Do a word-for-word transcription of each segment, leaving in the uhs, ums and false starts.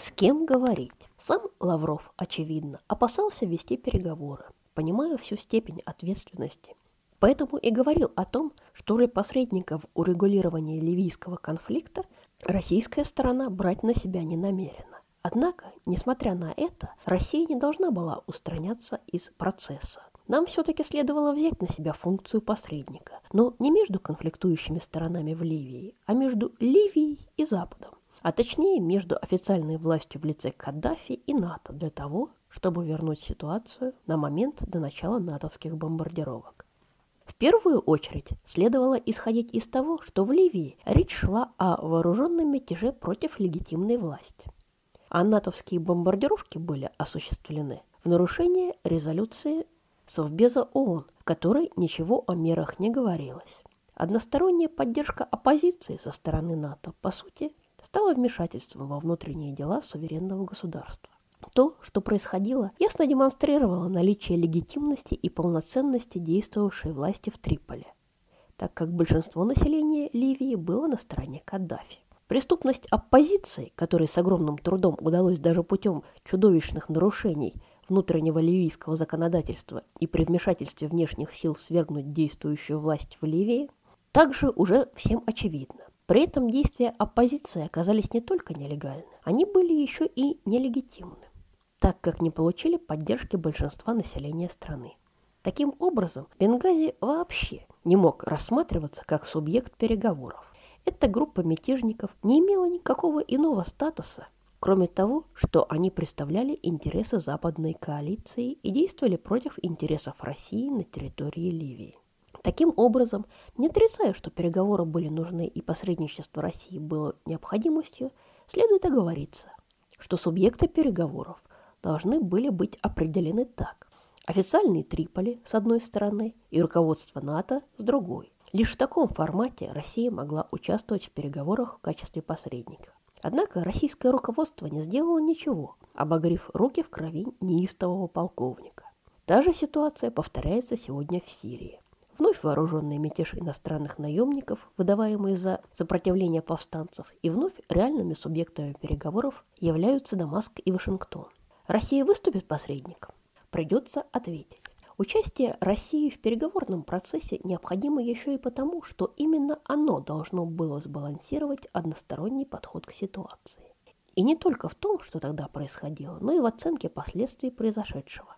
С кем говорить? Сам Лавров, очевидно, опасался вести переговоры, понимая всю степень ответственности. Поэтому и говорил о том, что роль посредника в урегулировании ливийского конфликта российская сторона брать на себя не намерена. Однако, несмотря на это, Россия не должна была устраняться из процесса. Нам все-таки следовало взять на себя функцию посредника, но не между конфликтующими сторонами в Ливии, а между Ливией и Западом, а точнее между официальной властью в лице Каддафи и НАТО для того, чтобы вернуть ситуацию на момент до начала натовских бомбардировок. В первую очередь следовало исходить из того, что в Ливии речь шла о вооруженном мятеже против легитимной власти, а натовские бомбардировки были осуществлены в нарушение резолюции Совбеза ООН, в которой ничего о мерах не говорилось. Односторонняя поддержка оппозиции со стороны НАТО, по сути, стала вмешательством во внутренние дела суверенного государства. То, что происходило, ясно демонстрировало наличие легитимности и полноценности действовавшей власти в Триполи, так как большинство населения Ливии было на стороне Каддафи. Преступность оппозиции, которой с огромным трудом удалось даже путем чудовищных нарушений внутреннего ливийского законодательства и при вмешательстве внешних сил свергнуть действующую власть в Ливии, также уже всем очевидно. При этом действия оппозиции оказались не только нелегальны, они были еще и нелегитимны, так как не получили поддержки большинства населения страны. Таким образом, Бенгази вообще не мог рассматриваться как субъект переговоров. Эта группа мятежников не имела никакого иного статуса, кроме того, что они представляли интересы западной коалиции и действовали против интересов России на территории Ливии. Таким образом, не отрицая, что переговоры были нужны и посредничество России было необходимостью, следует оговориться, что субъекты переговоров должны были быть определены так: официальный Триполи с одной стороны и руководство НАТО с другой. Лишь в таком формате Россия могла участвовать в переговорах в качестве посредника. Однако российское руководство не сделало ничего, обогрев руки в крови неистового полковника. Та же ситуация повторяется сегодня в Сирии. Вновь вооруженный мятеж иностранных наемников, выдаваемый за сопротивление повстанцев, и вновь реальными субъектами переговоров являются Дамаск и Вашингтон. Россия выступит посредником? Придется ответить. Участие России в переговорном процессе необходимо еще и потому, что именно оно должно было сбалансировать односторонний подход к ситуации. И не только в том, что тогда происходило, но и в оценке последствий произошедшего.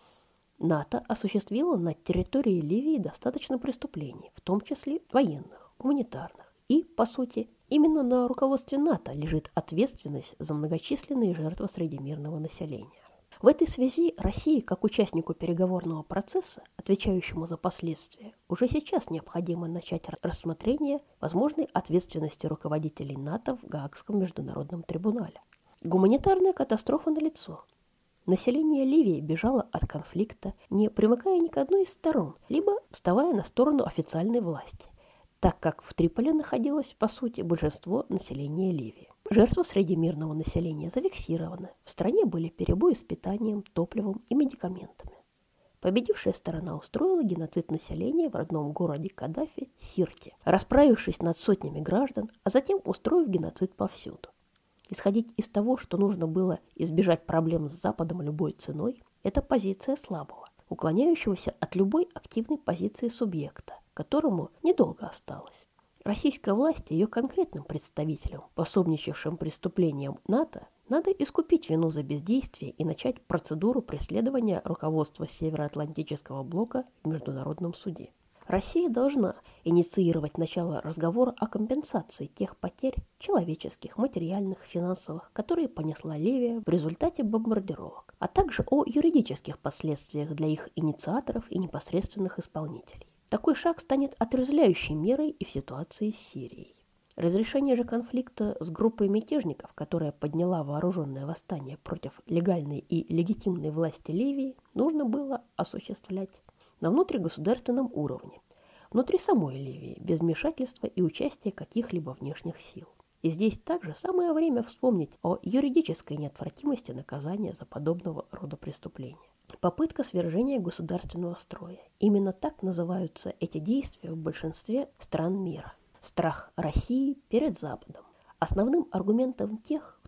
НАТО осуществило на территории Ливии достаточно преступлений, в том числе военных, гуманитарных. И, по сути, именно на руководстве НАТО лежит ответственность за многочисленные жертвы среди мирного населения. В этой связи России, как участнику переговорного процесса, отвечающему за последствия, уже сейчас необходимо начать рассмотрение возможной ответственности руководителей НАТО в Гаагском международном трибунале. Гуманитарная катастрофа налицо. Население Ливии бежало от конфликта, не примыкая ни к одной из сторон, либо вставая на сторону официальной власти, так как в Триполи находилось, по сути, большинство населения Ливии. Жертвы среди мирного населения зафиксированы. В стране были перебои с питанием, топливом и медикаментами. Победившая сторона устроила геноцид населения в родном городе Каддафи Сирте, расправившись над сотнями граждан, а затем устроив геноцид повсюду. Исходить из того, что нужно было избежать проблем с Западом любой ценой, это позиция слабого, уклоняющегося от любой активной позиции субъекта, которому недолго осталось. Российская власть и ее конкретным представителям, пособничавшим преступлениям НАТО, надо искупить вину за бездействие и начать процедуру преследования руководства Североатлантического блока в Международном суде. Россия должна инициировать начало разговора о компенсации тех потерь человеческих, материальных, финансовых, которые понесла Ливия в результате бомбардировок, а также о юридических последствиях для их инициаторов и непосредственных исполнителей. Такой шаг станет отрезвляющей мерой и в ситуации с Сирией. Разрешение же конфликта с группой мятежников, которая подняла вооруженное восстание против легальной и легитимной власти Ливии, нужно было осуществлять на внутригосударственном уровне, внутри самой Ливии, без вмешательства и участия каких-либо внешних сил. И здесь также самое время вспомнить о юридической неотвратимости наказания за подобного рода преступления. Попытка свержения государственного строя. Именно так называются эти действия в большинстве стран мира. Страх России перед Западом. Основным аргументом тех,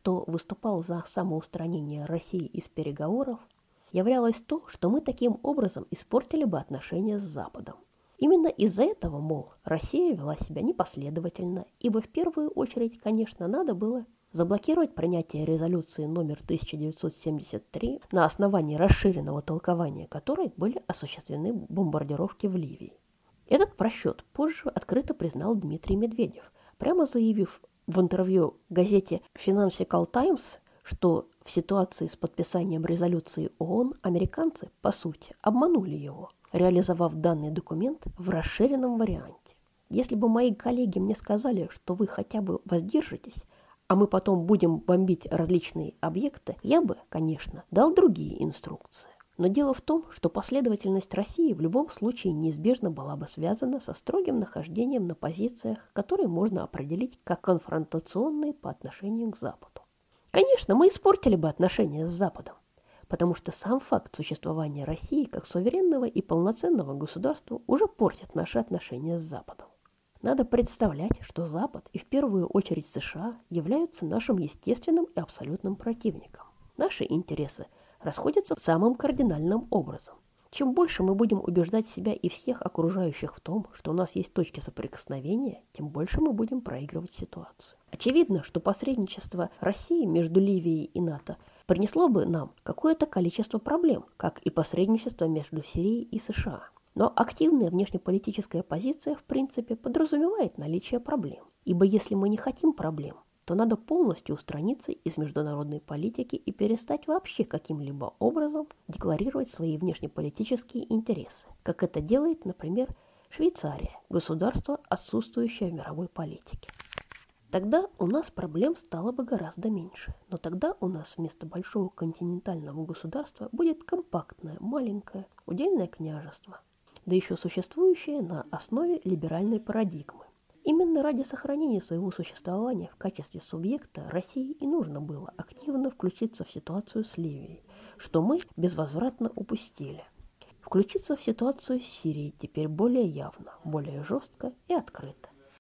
кто выступал за самоустранение России из переговоров, являлось то, что мы таким образом испортили бы отношения с Западом. Именно из-за этого, мол, Россия вела себя непоследовательно, ибо в первую очередь, конечно, надо было заблокировать принятие резолюции номер тысяча девятьсот семьдесят три, на основании расширенного толкования которой были осуществлены бомбардировки в Ливии. Этот просчет позже открыто признал Дмитрий Медведев, прямо заявив в интервью газете Financial Times, что в ситуации с подписанием резолюции ООН американцы, по сути, обманули его, реализовав данный документ в расширенном варианте. Если бы мои коллеги мне сказали, что вы хотя бы воздержитесь, а мы потом будем бомбить различные объекты, я бы, конечно, дал другие инструкции. Но дело в том, что последовательность России в любом случае неизбежно была бы связана со строгим нахождением на позициях, которые можно определить как конфронтационные по отношению к Западу. Конечно, мы испортили бы отношения с Западом, потому что сам факт существования России как суверенного и полноценного государства уже портит наши отношения с Западом. Надо представлять, что Запад, и в первую очередь США, являются нашим естественным и абсолютным противником. Наши интересы расходятся самым кардинальным образом. Чем больше мы будем убеждать себя и всех окружающих в том, что у нас есть точки соприкосновения, тем больше мы будем проигрывать ситуацию. Очевидно, что посредничество России между Ливией и НАТО принесло бы нам какое-то количество проблем, как и посредничество между Сирией и США. Но активная внешнеполитическая позиция, в принципе, подразумевает наличие проблем. Ибо если мы не хотим проблем, то надо полностью устраниться из международной политики и перестать вообще каким-либо образом декларировать свои внешнеполитические интересы, как это делает, например, Швейцария, государство, отсутствующее в мировой политике. Тогда у нас проблем стало бы гораздо меньше, но тогда у нас вместо большого континентального государства будет компактное, маленькое, удельное княжество, да еще существующее на основе либеральной парадигмы. Именно ради сохранения своего существования в качестве субъекта России и нужно было активно включиться в ситуацию с Ливией, что мы безвозвратно упустили. Включиться в ситуацию с Сирией теперь более явно, более жестко и открыто.